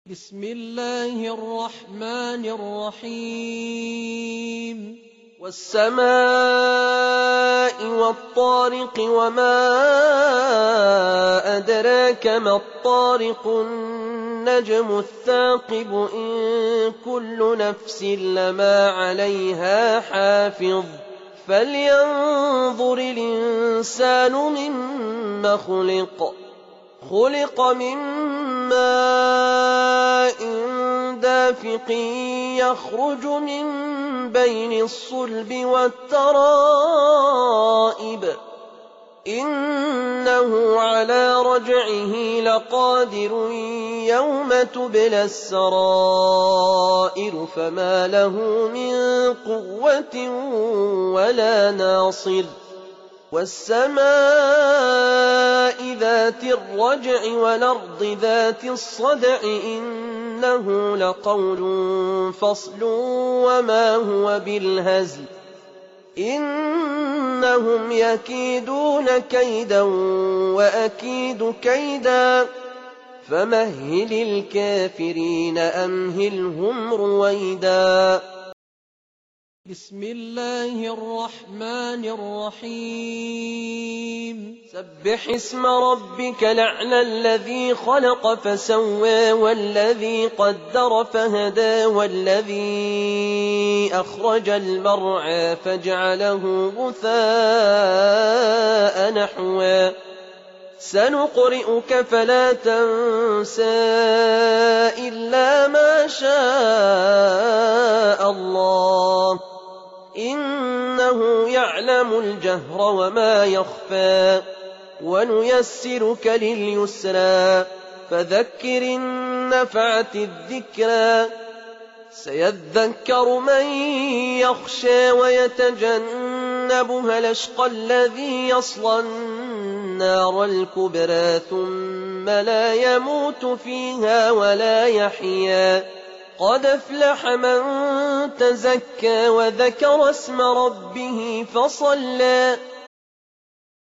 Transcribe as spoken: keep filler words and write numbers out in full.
بسم الله الرحمن الرحيم والسماء والطارق وما أدراك ما الطارق النجم الثاقب إن كل نفس لما عليها حافظ فلينظر الإنسان مما خلق خلق من ماء دافق يخرج من بين الصلب والترائب إنه على رجعه لقادر يوم تبلى السرائر فما له من قوة ولا ناصر والسماء ذات الرجع والأرض ذات الصدع إنه لقول فصل وما هو بالهزل إنهم يكيدون كيدا وأكيد كيدا فمهل الكافرين أمهلهم رويدا. بسم الله الرحمن الرحيم سبح اسم ربك الأعلى الذي خلق فسوى والذي قدر فهدى والذي أخرج المرعى فجعله غثاء نحوا سنقرئك فلا تنسى إلا ما شاء الله إنه يعلم الجهر وما يخفى ونيسرك لليسرى فذكر إن نفعت الذكرى سيذكر من يخشى ويتجنبها الأشقى الذي يصلى النار الكبرى ثم لا يموت فيها ولا يحيا قد أفلح من تزكى وذكر اسم ربه فصلى